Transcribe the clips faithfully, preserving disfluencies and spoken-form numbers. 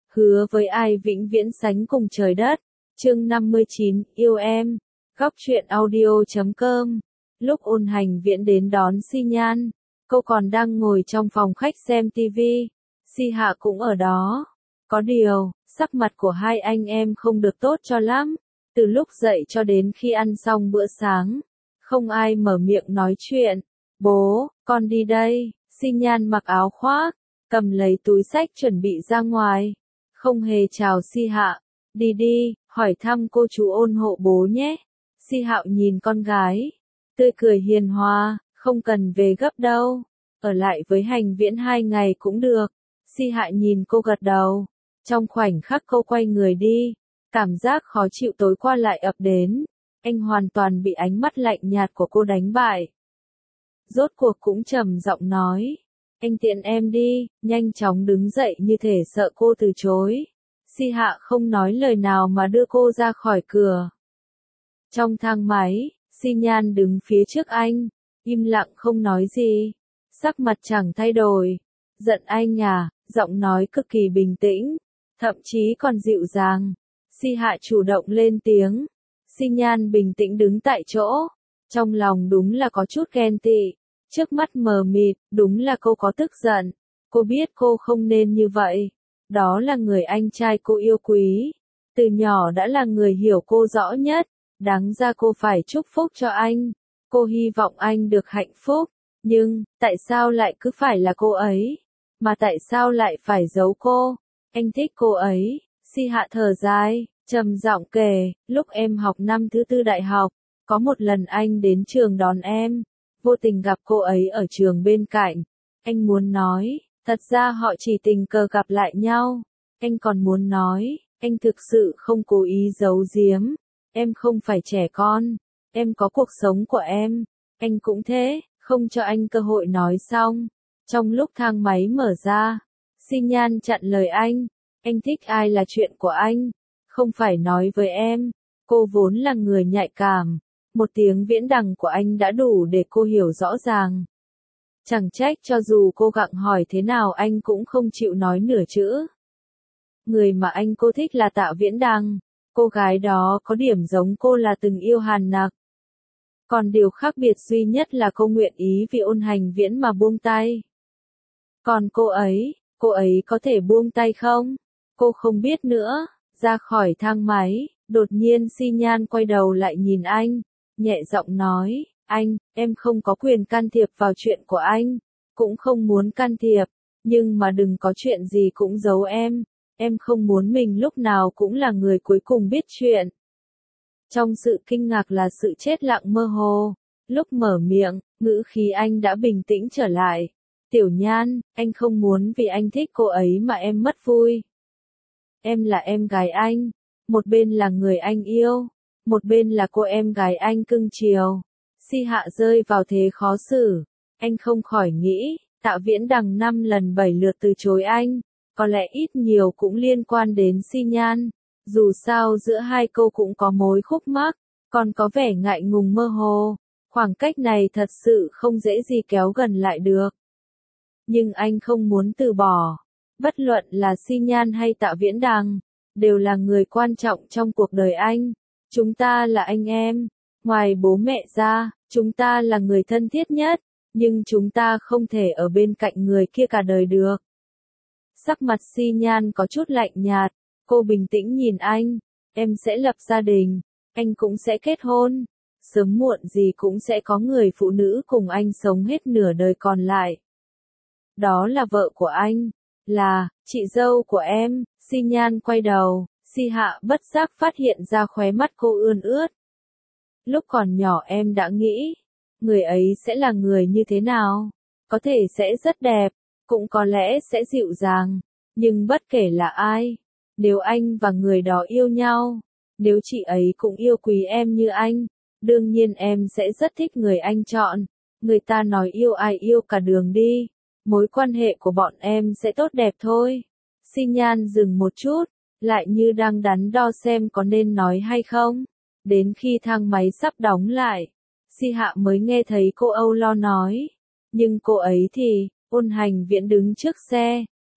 hứa với ai vĩnh viễn sánh cùng trời đất. Chương năm mươi chín, yêu em. Góc truyện audio chấm com. Lúc Ôn Hành Viễn đến đón Si Nhan, cô còn đang ngồi trong phòng khách xem tivi. Si Hạ cũng ở đó. Có điều, sắc mặt của hai anh em không được tốt cho lắm. Từ lúc dậy cho đến khi ăn xong bữa sáng, không ai mở miệng nói chuyện. Bố, con đi đây. Si Nhan mặc áo khoác, cầm lấy túi xách chuẩn bị ra ngoài. Không hề chào Si Hạ. Đi đi, hỏi thăm cô chú Ôn hộ bố nhé. Si Hạo nhìn con gái, tươi cười hiền hòa, không cần về gấp đâu. Ở lại với Hành Viễn hai ngày cũng được. Si Hạ nhìn cô gật đầu. Trong khoảnh khắc cô quay người đi, cảm giác khó chịu tối qua lại ập đến. Anh hoàn toàn bị ánh mắt lạnh nhạt của cô đánh bại. Rốt cuộc cũng trầm giọng nói. Anh tiện em đi, nhanh chóng đứng dậy như thể sợ cô từ chối. Si Hạ không nói lời nào mà đưa cô ra khỏi cửa. Trong thang máy, Si Nhan đứng phía trước anh, im lặng không nói gì. Sắc mặt chẳng thay đổi. Giận anh à, giọng nói cực kỳ bình tĩnh, thậm chí còn dịu dàng. Si Hạ chủ động lên tiếng. Si Nhan bình tĩnh đứng tại chỗ. Trong lòng đúng là có chút ghen tị. Trước mắt mờ mịt, đúng là cô có tức giận. Cô biết cô không nên như vậy. Đó là người anh trai cô yêu quý. Từ nhỏ đã là người hiểu cô rõ nhất. Đáng ra cô phải chúc phúc cho anh. Cô hy vọng anh được hạnh phúc. Nhưng, tại sao lại cứ phải là cô ấy? Mà tại sao lại phải giấu cô? Anh thích cô ấy. Si Hạ thở dài, trầm giọng kể, lúc em học năm thứ tư đại học, có một lần anh đến trường đón em. Vô tình gặp cô ấy ở trường bên cạnh. Anh muốn nói, thật ra họ chỉ tình cờ gặp lại nhau. Anh còn muốn nói, anh thực sự không cố ý giấu giếm. Em không phải trẻ con. Em có cuộc sống của em. Anh cũng thế, không cho anh cơ hội nói xong. Trong lúc thang máy mở ra, Si Nhan chặn lời anh. Anh thích ai là chuyện của anh. Không phải nói với em. Cô vốn là người nhạy cảm. Một tiếng viễn đằng của anh đã đủ để cô hiểu rõ ràng. Chẳng trách cho dù cô gặng hỏi thế nào anh cũng không chịu nói nửa chữ. Người mà anh cô thích là Tạ Viễn Đằng. Cô gái đó có điểm giống cô là từng yêu Hàn Nặc. Còn điều khác biệt duy nhất là cô nguyện ý vì Ôn Hành Viễn mà buông tay. Còn cô ấy, cô ấy có thể buông tay không? Cô không biết nữa. Ra khỏi thang máy, đột nhiên Si Nhan quay đầu lại nhìn anh, nhẹ giọng nói, anh, em không có quyền can thiệp vào chuyện của anh, cũng không muốn can thiệp, nhưng mà đừng có chuyện gì cũng giấu em, em không muốn mình lúc nào cũng là người cuối cùng biết chuyện. Trong sự kinh ngạc là sự chết lặng mơ hồ, lúc mở miệng, ngữ khí anh đã bình tĩnh trở lại. Tiểu Nhan, anh không muốn vì anh thích cô ấy mà em mất vui. Em là em gái anh, một bên là người anh yêu, một bên là cô em gái anh cưng chiều. Si Hạ rơi vào thế khó xử, anh không khỏi nghĩ, Tạ Viễn Đằng năm lần bảy lượt từ chối anh, có lẽ ít nhiều cũng liên quan đến Si Nhan. Dù sao giữa hai cô cũng có mối khúc mắc, còn có vẻ ngại ngùng mơ hồ, khoảng cách này thật sự không dễ gì kéo gần lại được. Nhưng anh không muốn từ bỏ. Bất luận là Si Nhan hay Tạ Viễn Đằng, đều là người quan trọng trong cuộc đời anh. Chúng ta là anh em. Ngoài bố mẹ ra, chúng ta là người thân thiết nhất. Nhưng chúng ta không thể ở bên cạnh người kia cả đời được. Sắc mặt Si Nhan có chút lạnh nhạt. Cô bình tĩnh nhìn anh. Em sẽ lập gia đình. Anh cũng sẽ kết hôn. Sớm muộn gì cũng sẽ có người phụ nữ cùng anh sống hết nửa đời còn lại. Đó là vợ của anh. Là, chị dâu của em. Si Nhan quay đầu, Si Hạ bất giác phát hiện ra khóe mắt cô ươn ướt. Lúc còn nhỏ em đã nghĩ, người ấy sẽ là người như thế nào? Có thể sẽ rất đẹp, cũng có lẽ sẽ dịu dàng, nhưng bất kể là ai, nếu anh và người đó yêu nhau, nếu chị ấy cũng yêu quý em như anh, đương nhiên em sẽ rất thích người anh chọn. Người ta nói yêu ai yêu cả đường đi. Mối quan hệ của bọn em sẽ tốt đẹp thôi. Si Nhan dừng một chút, lại như đang đắn đo xem có nên nói hay không. Đến khi thang máy sắp đóng lại, Si Hạ mới nghe thấy cô âu lo nói. Nhưng cô ấy thì, Ôn Hành Viễn đứng trước xe,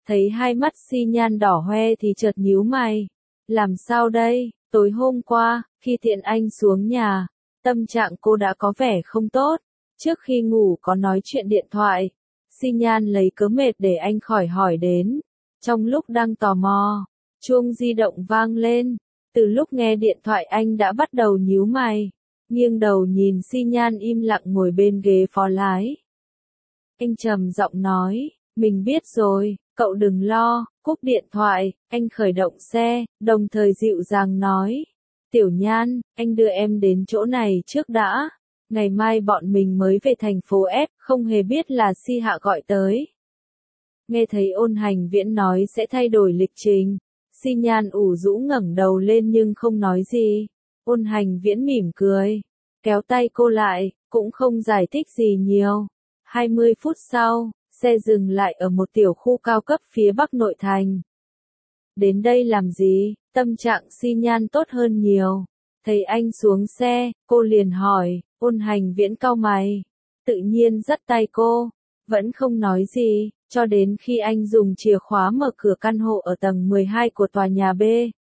Thấy hai mắt Xi Nhan đỏ hoe thì chợt nhíu mày. Làm sao đây, tối hôm qua, khi Thiện Anh xuống nhà, tâm trạng cô đã có vẻ không tốt. Trước khi ngủ có nói chuyện điện thoại, Xi Nhan lấy cớ mệt để anh khỏi hỏi đến. Trong lúc đang tò mò, chuông di động vang lên. Từ lúc nghe điện thoại anh đã bắt đầu nhíu mày, nghiêng đầu nhìn Xi Nhan im lặng ngồi bên ghế phó lái. Anh trầm giọng nói, mình biết rồi, cậu đừng lo, cúp điện thoại, anh khởi động xe, đồng thời dịu dàng nói. Tiểu Nhan, anh đưa em đến chỗ này trước đã, ngày mai bọn mình mới về thành phố S, không hề biết là Si Hạ gọi tới. Nghe thấy Ôn Hành Viễn nói sẽ thay đổi lịch trình, Xi Nhan ủ rũ ngẩng đầu lên nhưng không nói gì. Ôn Hành Viễn mỉm cười, kéo tay cô lại, cũng không giải thích gì nhiều. hai mươi phút sau, xe dừng lại ở một tiểu khu cao cấp phía bắc nội thành. Đến đây làm gì? Tâm trạng Xi Nhan tốt hơn nhiều. Thấy anh xuống xe, cô liền hỏi. Ôn Hành Viễn cau mày, tự nhiên dắt tay cô, vẫn không nói gì, cho đến khi anh dùng chìa khóa mở cửa căn hộ ở tầng mười hai của tòa nhà B.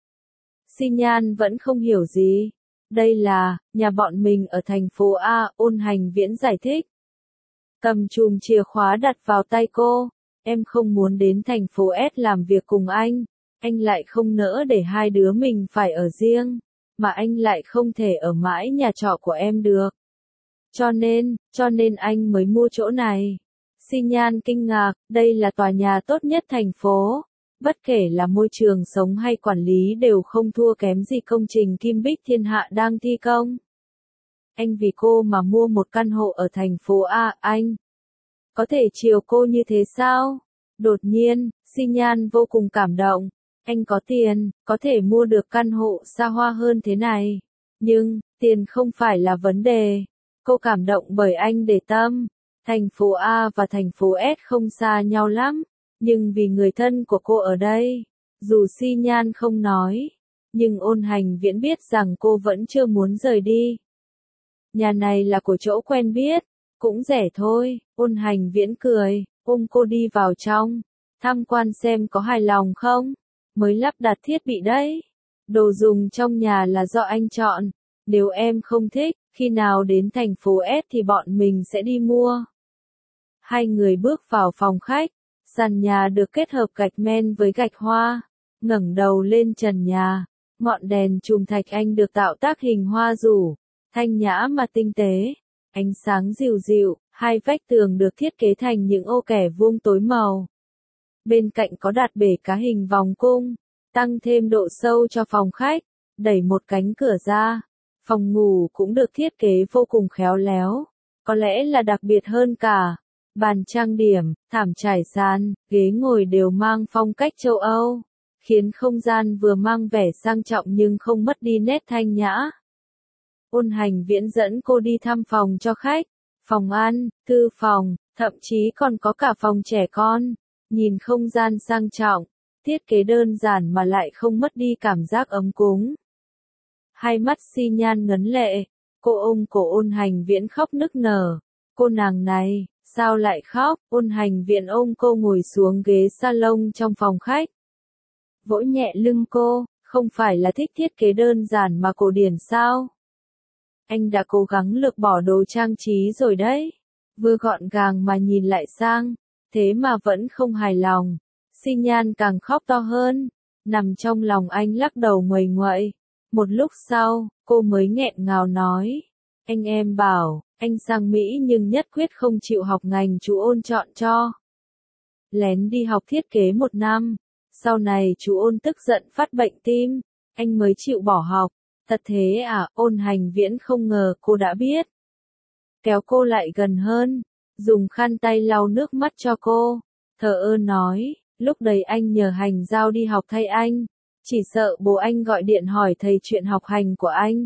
Xi Nhan vẫn không hiểu gì. Đây là, nhà bọn mình ở thành phố A, Ôn Hành Viễn giải thích. Cầm chùm chìa khóa đặt vào tay cô, em không muốn đến thành phố S làm việc cùng anh, anh lại không nỡ để hai đứa mình phải ở riêng, mà anh lại không thể ở mãi nhà trọ của em được. Cho nên, cho nên anh mới mua chỗ này. Xi Nhan kinh ngạc, đây là tòa nhà tốt nhất thành phố. Bất kể là môi trường sống hay quản lý đều không thua kém gì công trình Kim Bích Thiên Hạ đang thi công. Anh vì cô mà mua một căn hộ ở thành phố A, anh có thể chiều cô như thế sao? Đột nhiên, Xi Nhan vô cùng cảm động. Anh có tiền, có thể mua được căn hộ xa hoa hơn thế này. Nhưng, tiền không phải là vấn đề. Cô cảm động bởi anh để tâm. Thành phố A và thành phố S không xa nhau lắm. Nhưng vì người thân của cô ở đây, dù Xi Nhan không nói, nhưng Ôn Hành Viễn biết rằng cô vẫn chưa muốn rời đi. Nhà này là của chỗ quen biết, cũng rẻ thôi. Ôn Hành Viễn cười, ôm cô đi vào trong, tham quan xem có hài lòng không, mới lắp đặt thiết bị đấy. Đồ dùng trong nhà là do anh chọn, nếu em không thích, khi nào đến thành phố S thì bọn mình sẽ đi mua. Hai người bước vào phòng khách, sàn nhà được kết hợp gạch men với gạch hoa, ngẩng đầu lên trần nhà, ngọn đèn chùm thạch anh được tạo tác hình hoa rủ, thanh nhã mà tinh tế, ánh sáng dịu dịu, hai vách tường được thiết kế thành những ô kẻ vuông tối màu. Bên cạnh có đặt bể cá hình vòng cung, tăng thêm độ sâu cho phòng khách, đẩy một cánh cửa ra. Phòng ngủ cũng được thiết kế vô cùng khéo léo, có lẽ là đặc biệt hơn cả. Bàn trang điểm, thảm trải sàn, ghế ngồi đều mang phong cách châu Âu, khiến không gian vừa mang vẻ sang trọng nhưng không mất đi nét thanh nhã. Ôn Hành Viễn dẫn cô đi thăm phòng cho khách, phòng ăn, thư phòng, thậm chí còn có cả phòng trẻ con. Nhìn không gian sang trọng, thiết kế đơn giản mà lại không mất đi cảm giác ấm cúng. Hai mắt Xi Nhan ngấn lệ, cô ôm cổ Ôn Hành Viễn khóc nức nở. Cô nàng này, sao lại khóc? Ôn Hành Viễn ôm cô ngồi xuống ghế salon trong phòng khách, vỗ nhẹ lưng cô, không phải là thích thiết kế đơn giản mà cổ điển sao? Anh đã cố gắng lược bỏ đồ trang trí rồi đấy, vừa gọn gàng mà nhìn lại sang, thế mà vẫn không hài lòng. Xi Nhan càng khóc to hơn, nằm trong lòng anh lắc đầu nguầy nguậy. Một lúc sau, cô mới nghẹn ngào nói, anh em bảo, anh sang Mỹ nhưng nhất quyết không chịu học ngành chú Ôn chọn cho. Lén đi học thiết kế một năm, sau này chú Ôn tức giận phát bệnh tim, anh mới chịu bỏ học. Thật thế à? Ôn Hành Viễn không ngờ cô đã biết. Kéo cô lại gần hơn, dùng khăn tay lau nước mắt cho cô, thờ ơ nói, lúc đấy anh nhờ Hành Giao đi học thay anh, chỉ sợ bố anh gọi điện hỏi thầy chuyện học hành của anh.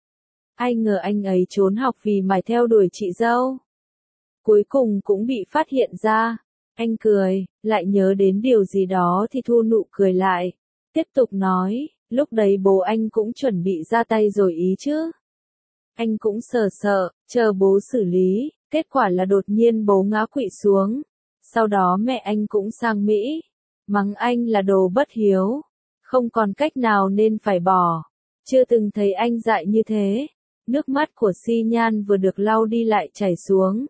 Ai ngờ anh ấy trốn học vì mải theo đuổi chị dâu. Cuối cùng cũng bị phát hiện ra. Anh cười, lại nhớ đến điều gì đó thì thu nụ cười lại. Tiếp tục nói, lúc đấy bố anh cũng chuẩn bị ra tay rồi ý chứ. Anh cũng sợ sợ, chờ bố xử lý, kết quả là đột nhiên bố ngã quỵ xuống. Sau đó mẹ anh cũng sang Mỹ. mắng anh là đồ bất hiếu, không còn cách nào nên phải bỏ. Chưa từng thấy anh dại như thế. Nước mắt của Xi Nhan vừa được lau đi lại chảy xuống.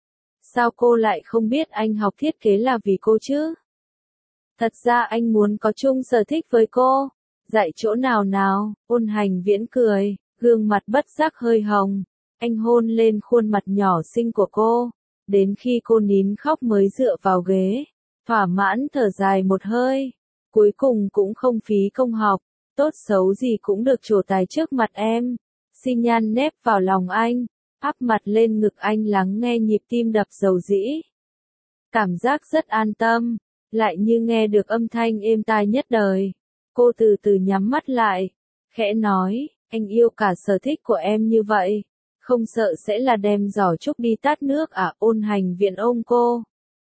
Sao cô lại không biết anh học thiết kế là vì cô chứ? Thật ra anh muốn có chung sở thích với cô. Dạy chỗ nào nào? Ôn Hành Viễn cười, gương mặt bất giác hơi hồng. Anh hôn lên khuôn mặt nhỏ xinh của cô. Đến khi cô nín khóc mới dựa vào ghế. Thỏa mãn thở dài một hơi. Cuối cùng cũng không phí công học. Tốt xấu gì cũng được trổ tài trước mặt em. Xi Nhan nép vào lòng anh. Áp mặt lên ngực anh lắng nghe nhịp tim đập dầu dĩ. Cảm giác rất an tâm. Lại như nghe được âm thanh êm tai nhất đời. Cô từ từ nhắm mắt lại. Khẽ nói, anh yêu cả sở thích của em như vậy. Không sợ sẽ là đem giỏ trúc đi tát nước à? Ôn Hành Viễn ôm cô.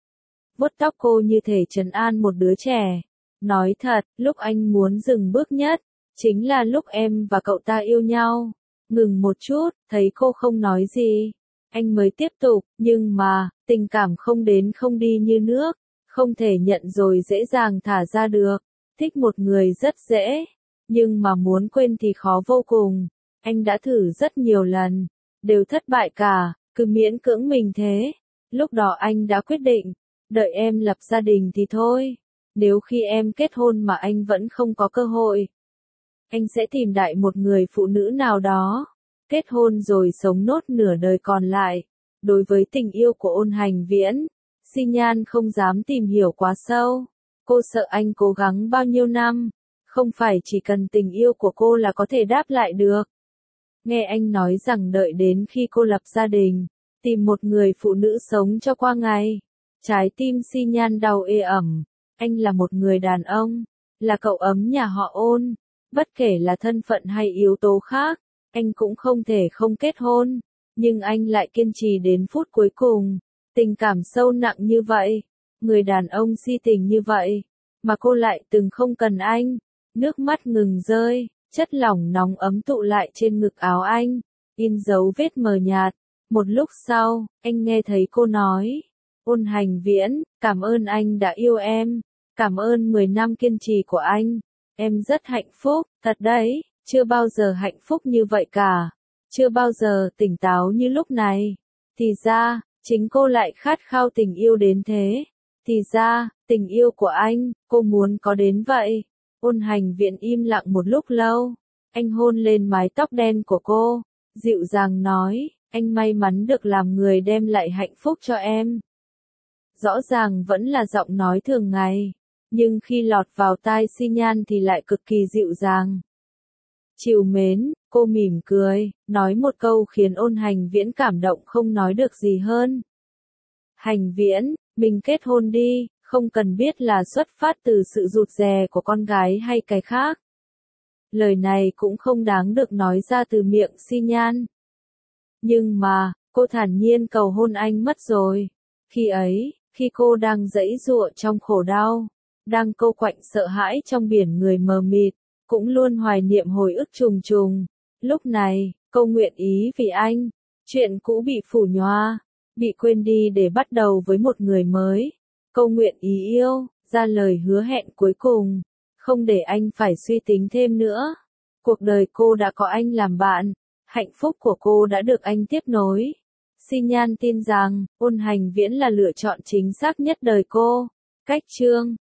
Vuốt tóc cô như thể trấn an một đứa trẻ. Nói thật, lúc anh muốn dừng bước nhất, chính là lúc em và cậu ta yêu nhau. Ngừng một chút, thấy cô không nói gì. Anh mới tiếp tục, nhưng mà, tình cảm không đến không đi như nước. Không thể nhận rồi dễ dàng thả ra được. Thích một người rất dễ, nhưng mà muốn quên thì khó vô cùng. Anh đã thử rất nhiều lần, đều thất bại cả, cứ miễn cưỡng mình thế. Lúc đó anh đã quyết định, đợi em lập gia đình thì thôi. Nếu khi em kết hôn mà anh vẫn không có cơ hội, anh sẽ tìm đại một người phụ nữ nào đó, kết hôn rồi sống nốt nửa đời còn lại. Đối với tình yêu của Ôn Hành Viễn, Xi Nhan không dám tìm hiểu quá sâu. Cô sợ anh cố gắng bao nhiêu năm, không phải chỉ cần tình yêu của cô là có thể đáp lại được. Nghe anh nói rằng đợi đến khi cô lập gia đình, tìm một người phụ nữ sống cho qua ngày. Trái tim Xi Nhan đau ê ẩm. Anh là một người đàn ông, là cậu ấm nhà họ Ôn. Bất kể là thân phận hay yếu tố khác, anh cũng không thể không kết hôn. Nhưng anh lại kiên trì đến phút cuối cùng. Tình cảm sâu nặng như vậy, người đàn ông si tình như vậy, mà cô lại từng không cần anh. Nước mắt ngừng rơi, chất lỏng nóng ấm tụ lại trên ngực áo anh, in dấu vết mờ nhạt. Một lúc sau, anh nghe thấy cô nói, Ôn Hành Viễn, cảm ơn anh đã yêu em, cảm ơn mười năm kiên trì của anh, em rất hạnh phúc, thật đấy, chưa bao giờ hạnh phúc như vậy cả, chưa bao giờ tỉnh táo như lúc này. Thì ra, chính cô lại khát khao tình yêu đến thế. Thì ra, tình yêu của anh, cô muốn có đến vậy. Ôn Hành Viễn im lặng một lúc lâu. Anh hôn lên mái tóc đen của cô. Dịu dàng nói, anh may mắn được làm người đem lại hạnh phúc cho em. Rõ ràng vẫn là giọng nói thường ngày. Nhưng khi lọt vào tai Xi Nhan thì lại cực kỳ dịu dàng. Trìu mến, cô mỉm cười, nói một câu khiến Ôn Hành Viễn cảm động không nói được gì hơn. Hành Viễn, mình kết hôn đi, không cần biết là xuất phát từ sự rụt rè của con gái hay cái khác. Lời này cũng không đáng được nói ra từ miệng Xi Nhan. Nhưng mà, cô thản nhiên cầu hôn anh mất rồi. Khi ấy, khi cô đang giãy giụa trong khổ đau, đang câu quạnh sợ hãi trong biển người mờ mịt, cũng luôn hoài niệm hồi ức trùng trùng. Lúc này, cô nguyện ý vì anh, chuyện cũ bị phủ nhòa, bị quên đi để bắt đầu với một người mới. Cô nguyện ý yêu, ra lời hứa hẹn cuối cùng, không để anh phải suy tính thêm nữa. Cuộc đời cô đã có anh làm bạn, hạnh phúc của cô đã được anh tiếp nối. Xi Nhan tin rằng, Ôn Hành Viễn là lựa chọn chính xác nhất đời cô. Cách chương